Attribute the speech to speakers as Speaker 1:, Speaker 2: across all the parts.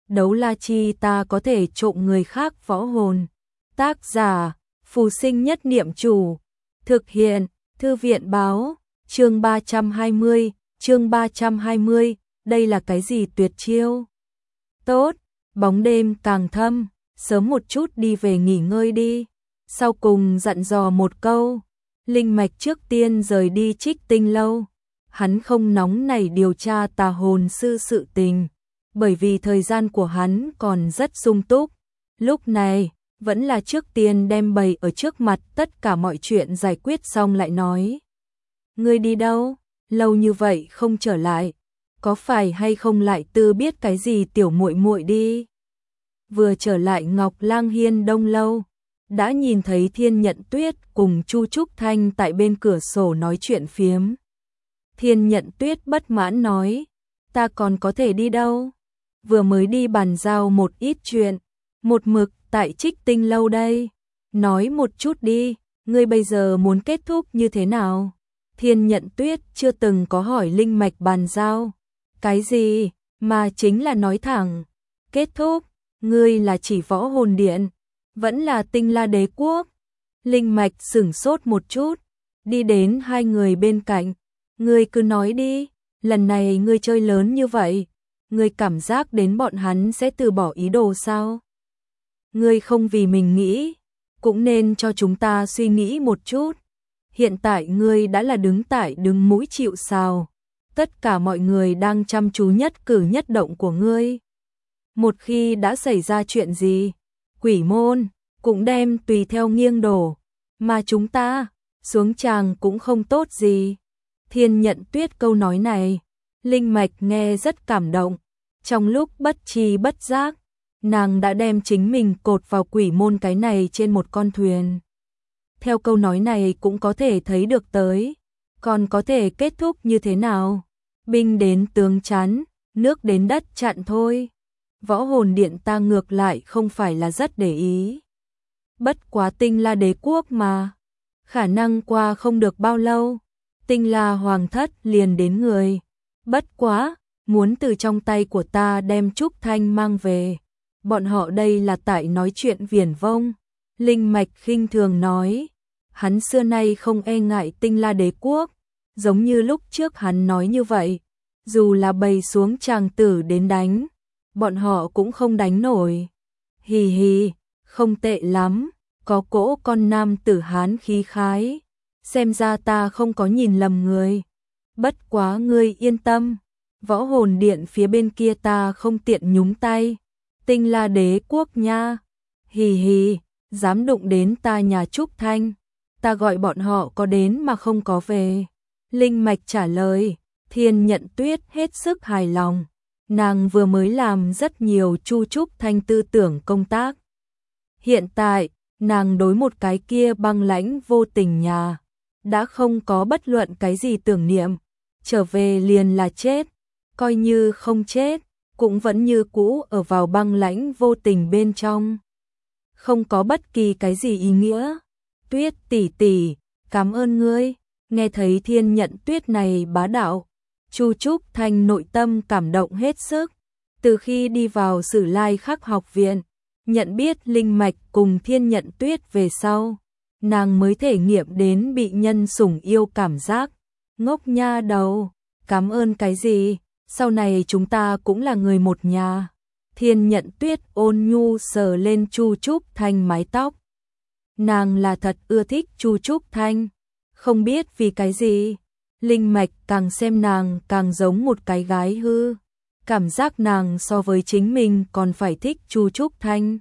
Speaker 1: đấu la chi ta có thể trộm người khác võ hồn. Tác giả, Phù Sinh Nhất Niệm Chủ. Thực hiện, Thư viện báo, chương 320, đây là cái gì tuyệt chiêu? Tốt, bóng đêm càng thâm, sớm một chút đi về nghỉ ngơi đi. Sau cùng dặn dò một câu, Linh Mạch trước tiên rời đi Trích Tinh lâu. Hắn không nóng nảy điều tra tà hồn sư sự tình, bởi vì thời gian của hắn còn rất sung túc. Lúc này, vẫn là trước tiên đem bày ở trước mặt tất cả mọi chuyện giải quyết xong lại nói. Ngươi đi đâu? Lâu như vậy không trở lại, có phải hay không lại tư biết cái gì tiểu muội muội đi? Vừa trở lại Ngọc Lang Hiên Đông lâu, đã nhìn thấy Thiên Nhận Tuyết cùng Chu Trúc Thanh tại bên cửa sổ nói chuyện phiếm. Thiên Nhận Tuyết bất mãn nói, ta còn có thể đi đâu? Vừa mới đi bàn giao một ít chuyện, một mực tại Trích Tinh lâu đây. Nói một chút đi, ngươi bây giờ muốn kết thúc như thế nào? Thiên Nhận Tuyết chưa từng có hỏi Linh Mạch bàn giao. Cái gì, mà chính là nói thẳng. Kết thúc, ngươi là chỉ Võ Hồn Điện, vẫn là Tinh La Đế Quốc. Linh Mạch sửng sốt một chút, đi đến hai người bên cạnh. Ngươi cứ nói đi, lần này ngươi chơi lớn như vậy, ngươi cảm giác đến bọn hắn sẽ từ bỏ ý đồ sao? Ngươi không vì mình nghĩ, cũng nên cho chúng ta suy nghĩ một chút. Hiện tại ngươi đã là đứng mũi chịu sào, tất cả mọi người đang chăm chú nhất cử nhất động của ngươi. Một khi đã xảy ra chuyện gì, Quỷ môn cũng đem tùy theo nghiêng đổ, mà chúng ta xuống tràng cũng không tốt gì. Thiên Nhận Tuyết câu nói này, Linh Mạch nghe rất cảm động. Trong lúc bất tri bất giác, nàng đã đem chính mình cột vào quỷ môn cái này trên một con thuyền. Theo câu nói này cũng có thể thấy được tới, còn có thể kết thúc như thế nào? Binh đến tướng chắn, nước đến đất chặn thôi. Võ Hồn Điện ta ngược lại không phải là rất để ý. Bất quá Tinh La Đế Quốc mà, khả năng qua không được bao lâu, Tinh La Hoàng thất liền đến người. Bất quá, muốn từ trong tay của ta đem Trúc Thanh mang về. Bọn họ đây là tại nói chuyện viển vông. Linh Mạch khinh thường nói, hắn xưa nay không e ngại Tinh La Đế Quốc, giống như lúc trước hắn nói như vậy, dù là bày xuống tràng tử đến đánh, bọn họ cũng không đánh nổi. Hì hì, không tệ lắm, có cỗ con nam tử Hán khí khái, xem ra ta không có nhìn lầm người. Bất quá ngươi yên tâm, Võ Hồn Điện phía bên kia ta không tiện nhúng tay. Tinh La Đế Quốc nha, hì hì, dám đụng đến ta nhà Trúc Thanh, ta gọi bọn họ có đến mà không có về. Linh Mạch trả lời. Thiên Nhận Tuyết hết sức hài lòng, nàng vừa mới làm rất nhiều Chu Trúc Thanh tư tưởng công tác. Hiện tại, nàng đối một cái kia băng lãnh vô tình nhà, đã không có bất luận cái gì tưởng niệm, trở về liền là chết, coi như không chết, cũng vẫn như cũ ở vào băng lãnh vô tình bên trong. Không có bất kỳ cái gì ý nghĩa. Tuyết tỷ tỷ, cảm ơn ngươi. Nghe thấy Thiên Nhận Tuyết này bá đạo, Chu Trúc Thanh nội tâm cảm động hết sức. Từ khi đi vào Sử Lai Khắc học viện, nhận biết Linh Mạch cùng Thiên Nhận Tuyết về sau, nàng mới thể nghiệm đến bị nhân sủng yêu cảm giác. Ngốc nha đầu, cảm ơn cái gì, sau này chúng ta cũng là người một nhà. Thiên Nhận Tuyết ôn nhu sờ lên Chu Trúc Thanh mái tóc. Nàng là thật ưa thích Chu Trúc Thanh, không biết vì cái gì, Linh Mạch càng xem nàng càng giống một cái gái hư, cảm giác nàng so với chính mình còn phải thích Chu Trúc Thanh.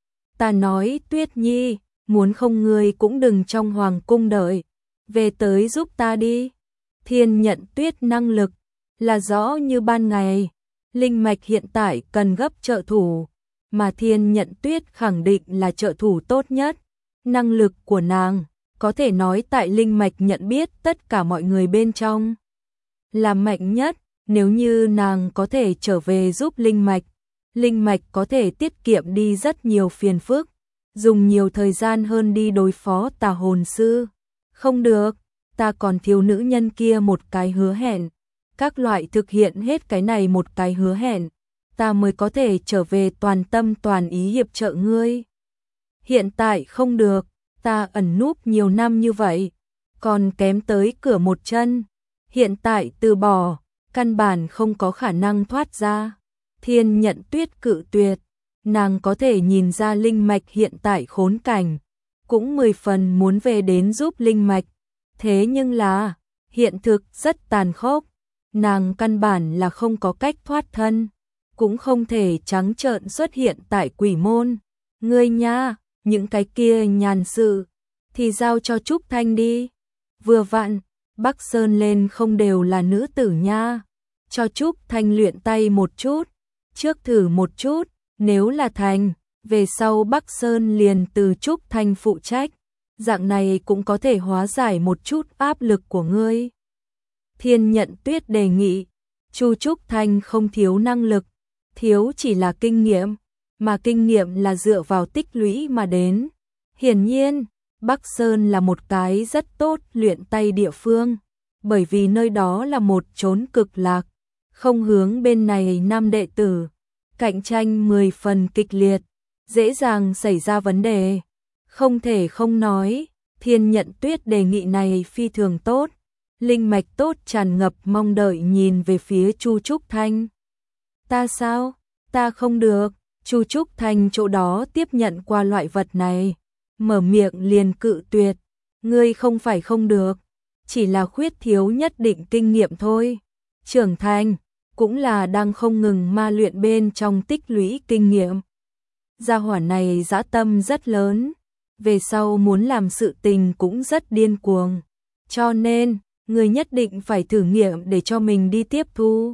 Speaker 1: Ta nói Tuyết Nhi, muốn không ngươi cũng đừng trong hoàng cung đợi, về tới giúp ta đi. Thiên Nhận Tuyết năng lực là rõ như ban ngày, Linh Mạch hiện tại cần gấp trợ thủ, mà Thiên Nhận Tuyết khẳng định là trợ thủ tốt nhất. Năng lực của nàng có thể nói tại Linh Mạch nhận biết tất cả mọi người bên trong là mạnh nhất. Nếu như nàng có thể trở về giúp Linh Mạch có thể tiết kiệm đi rất nhiều phiền phức, dùng nhiều thời gian hơn đi đối phó tà hồn sư. Không được, ta còn thiếu nữ nhân kia một cái hứa hẹn, các loại thực hiện hết cái này một cái hứa hẹn, ta mới có thể trở về toàn tâm toàn ý hiệp trợ ngươi. Hiện tại không được, ta ẩn núp nhiều năm như vậy, còn kém tới cửa một chân, hiện tại từ bỏ, căn bản không có khả năng thoát ra. Thiên Nhận Tuyết cự tuyệt, nàng có thể nhìn ra Linh Mạch hiện tại khốn cảnh, cũng 10 phần muốn về đến giúp Linh Mạch, thế nhưng là, hiện thực rất tàn khốc, nàng căn bản là không có cách thoát thân, cũng không thể trắng trợn xuất hiện tại quỷ môn. Ngươi nha, những cái kia nhàn sự, thì giao cho Trúc Thanh đi. Vừa vặn, Bắc Sơn lên không đều là nữ tử nha, cho Trúc Thanh luyện tay một chút, trước thử một chút, nếu là thành, về sau Bắc Sơn liền từ Trúc Thanh phụ trách, dạng này cũng có thể hóa giải một chút áp lực của ngươi. Thiên Nhận Tuyết đề nghị, Chu Trúc Thanh không thiếu năng lực, thiếu chỉ là kinh nghiệm, mà kinh nghiệm là dựa vào tích lũy mà đến. Hiển nhiên, Bắc Sơn là một cái rất tốt luyện tay địa phương, bởi vì nơi đó là một chốn cực lạc, không hướng bên này nam đệ tử, cạnh tranh 10 phần kịch liệt, dễ dàng xảy ra vấn đề. Không thể không nói, Thiên Nhận Tuyết đề nghị này phi thường tốt. Linh Mạch tốt tràn ngập mong đợi nhìn về phía Chu Trúc Thanh. Ta sao? Ta không được. Chu Trúc Thanh chỗ đó tiếp nhận qua loại vật này, mở miệng liền cự tuyệt. Ngươi không phải không được, chỉ là khuyết thiếu nhất định kinh nghiệm thôi. Trưởng thành, cũng là đang không ngừng ma luyện bên trong tích lũy kinh nghiệm. Gia hỏa này dã tâm rất lớn, về sau muốn làm sự tình cũng rất điên cuồng. Cho nên, người nhất định phải thử nghiệm để cho mình đi tiếp thu.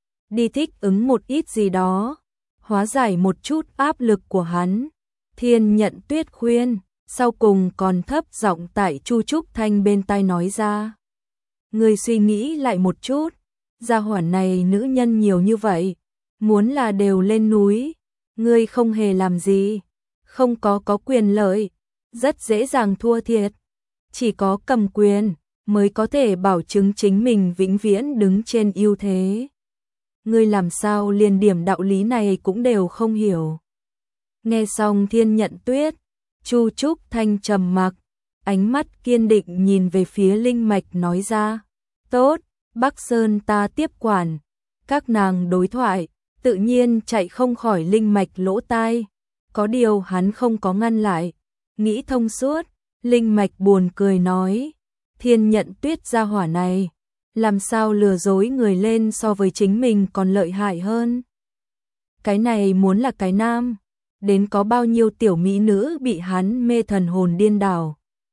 Speaker 1: Đi thích ứng một ít gì đó, hóa giải một chút áp lực của hắn. Thiên Nhận Tuyết khuyên, sau cùng còn thấp giọng tại Chu Trúc Thanh bên tai nói ra. Người suy nghĩ lại một chút, gia hỏa này nữ nhân nhiều như vậy, muốn là đều lên núi, ngươi không hề làm gì, không có quyền lợi, rất dễ dàng thua thiệt. Chỉ có cầm quyền mới có thể bảo chứng chính mình vĩnh viễn đứng trên ưu thế. Ngươi làm sao liền điểm đạo lý này cũng đều không hiểu. Nghe xong Thiên Nhận Tuyết, Chu Trúc Thanh trầm mặc, ánh mắt kiên định nhìn về phía Linh Mạch nói ra. Tốt, Bắc Sơn ta tiếp quản. Các nàng đối thoại, tự nhiên chạy không khỏi Linh Mạch lỗ tai. Có điều hắn không có ngăn lại. Nghĩ thông suốt, Linh Mạch buồn cười nói. Thiên Nhận Tuyết gia hỏa này, làm sao lừa dối người lên so với chính mình còn lợi hại hơn. Cái này muốn là cái nam, đến có bao nhiêu tiểu mỹ nữ bị hắn mê thần hồn điên đảo.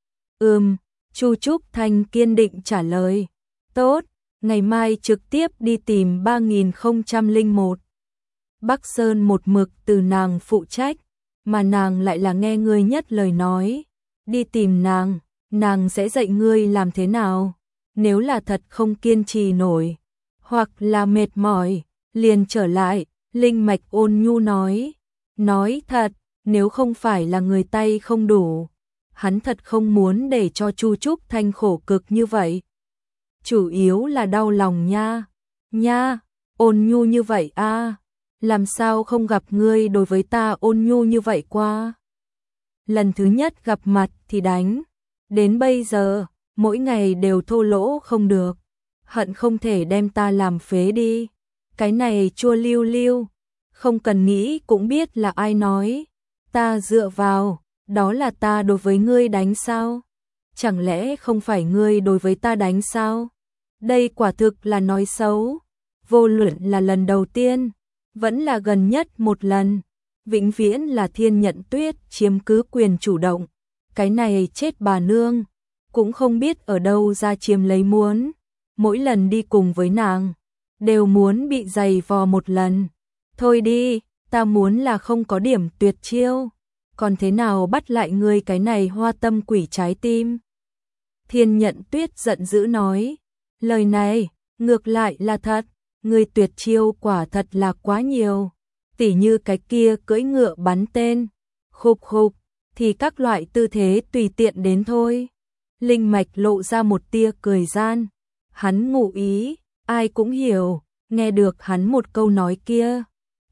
Speaker 1: Chu Trúc Thanh kiên định trả lời. Tốt, ngày mai trực tiếp đi tìm 3001. Bắc Sơn một mực từ nàng phụ trách, mà nàng lại là nghe ngươi nhất lời nói. Đi tìm nàng sẽ dạy ngươi làm thế nào. Nếu là thật không kiên trì nổi, hoặc là mệt mỏi, liền trở lại. Linh Mạch ôn nhu nói. Nói thật, nếu không phải là người tay không đủ, hắn thật không muốn để cho Chu Trúc Thanh khổ cực như vậy. Chủ yếu là đau lòng nha. Nha, ôn nhu như vậy a, làm sao không gặp ngươi đối với ta ôn nhu như vậy qua. Lần thứ nhất gặp mặt thì đánh, đến bây giờ, mỗi ngày đều thô lỗ không được, hận không thể đem ta làm phế đi. Cái này chua liu liu, không cần nghĩ cũng biết là ai nói. Ta dựa vào, đó là ta đối với ngươi đánh sao? Chẳng lẽ không phải ngươi đối với ta đánh sao? Đây quả thực là nói xấu. Vô luận là lần đầu tiên, vẫn là gần nhất một lần, vĩnh viễn là Thiên Nhận Tuyết chiếm cứ quyền chủ động. Cái này chết bà nương, cũng không biết ở đâu ra chiếm lấy muốn. Mỗi lần đi cùng với nàng, đều muốn bị giày vò một lần. Thôi đi, ta muốn là không có điểm tuyệt chiêu, còn thế nào bắt lại ngươi cái này hoa tâm quỷ trái tim. Thiên Nhận Tuyết giận dữ nói, lời này, ngược lại là thật, ngươi tuyệt chiêu quả thật là quá nhiều, tỉ như cái kia cưỡi ngựa bắn tên, khục khục, thì các loại tư thế tùy tiện đến thôi. Linh Mạch lộ ra một tia cười gian, hắn ngụ ý, ai cũng hiểu, nghe được hắn một câu nói kia.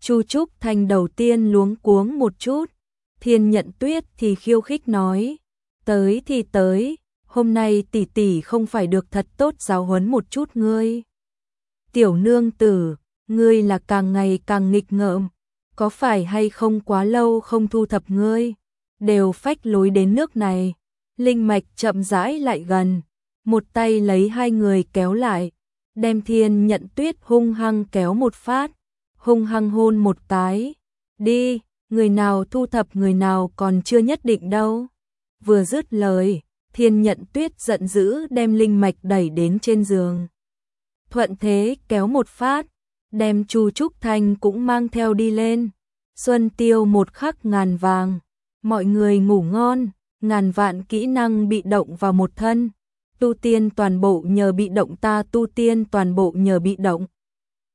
Speaker 1: Chu Trúc Thanh đầu tiên luống cuống một chút, Thiên Nhận Tuyết thì khiêu khích nói, tới thì tới, hôm nay tỷ tỷ không phải được thật tốt giáo huấn một chút ngươi. Tiểu nương tử, ngươi là càng ngày càng nghịch ngợm, có phải hay không quá lâu không thu thập ngươi, đều phách lối đến nước này. Linh Mạch chậm rãi lại gần, một tay lấy hai người kéo lại, đem Thiên Nhận Tuyết hung hăng kéo một phát, hung hăng hôn một cái. Đi, người nào thu thập người nào còn chưa nhất định đâu. Vừa dứt lời, Thiên Nhận Tuyết giận dữ đem Linh Mạch đẩy đến trên giường. Thuận thế kéo một phát, đem Chu Trúc Thanh cũng mang theo đi lên. Xuân tiêu một khắc ngàn vàng, mọi người ngủ ngon, ngàn vạn kỹ năng bị động vào một thân. Tu tiên toàn bộ nhờ bị động, ta tu tiên toàn bộ nhờ bị động.